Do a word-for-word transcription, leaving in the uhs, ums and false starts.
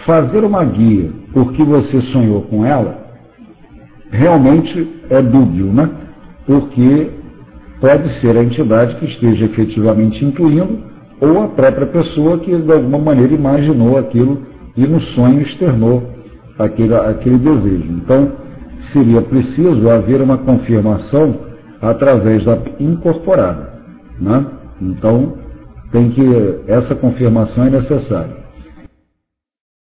fazer uma guia porque você sonhou com ela, realmente é dúbio, né? Porque pode ser a entidade que esteja efetivamente incluindo ou a própria pessoa que de alguma maneira imaginou aquilo e no sonho externou aquele, aquele desejo. Então, seria preciso haver uma confirmação através da incorporada, né? Então, tem que, essa confirmação é necessária.